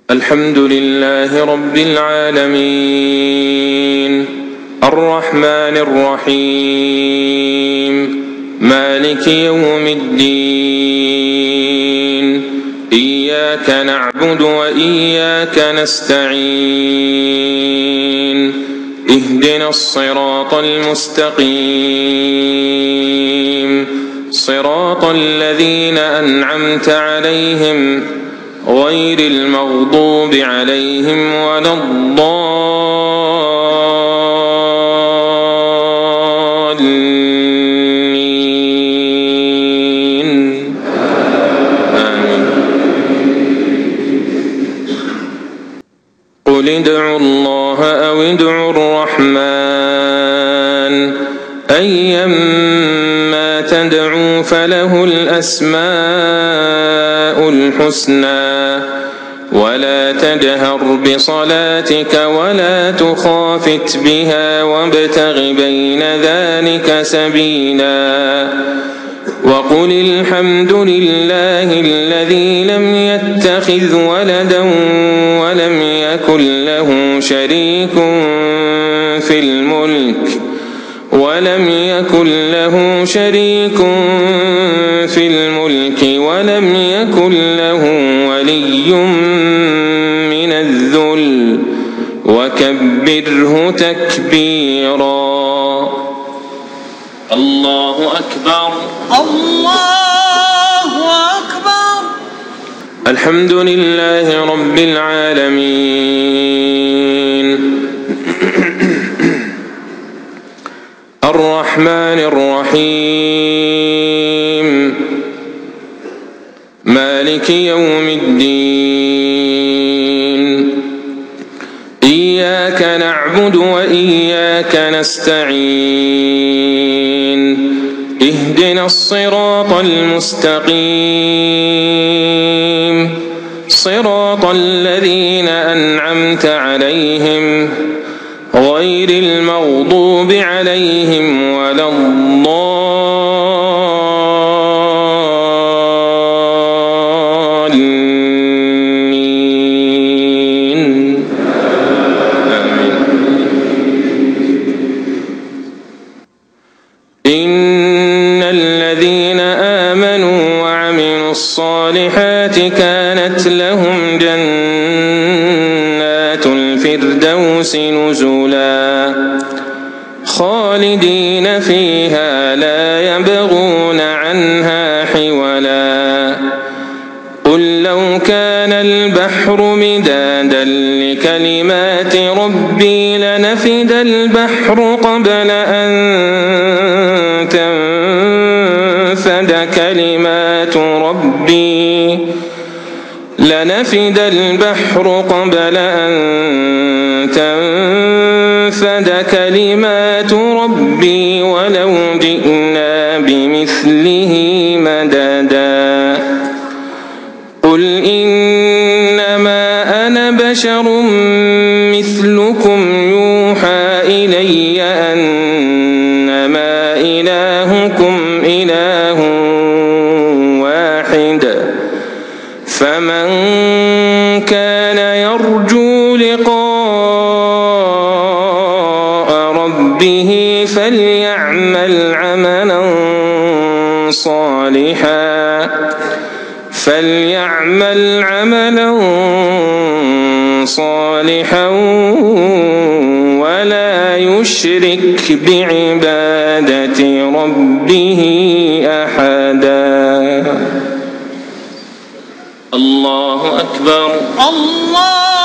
الحمد لله رب العالمين الرحمن الرحيم مالك يوم الدين إياك نعبد وإياك نستعين اهدنا الصراط المستقيم صراط الذين أنعمت عليهم غير المغضوب عليهم ولا الضالين آمين. قل ادعوا الله أو ادعوا الرحمن أيما تدعوا فله الأسماء الحسنى ولا تجهر بصلاتك ولا تخافت بها وابتغ بين ذلك سبيلا وقل الحمد لله الذي لم يتخذ ولدا ولم يكن له شريك في الملك ولم يكن له ولي من الذل وكبره تكبيرا. الله أكبر الله أكبر. الحمد لله رب العالمين الرحمن الرحيم مالك يوم الدين إياك نعبد وإياك نستعين اهدنا الصراط المستقيم صراط الذين أنعمت عليهم غير المغضوب عليهم ولا الضالين آمين. إن الذين آمنوا وعملوا الصالحات كانت لهم جنات الفردوس نزلا خالدين فيها لا يبغون عنها حولا. قل لو كان البحر مدادا لكلمات ربي لنفد البحر قبل أن تنفد كلمات ربي ولو جئنا بمثله مددا. قل إنما أنا بشر مثلكم يوحى إلي أنما إلهكم إله واحد فمن كان يرجو لقاء ربه فليعمل عملا صالحا ولا يشرك بعبادة ربه أحدا. الله أكبر الله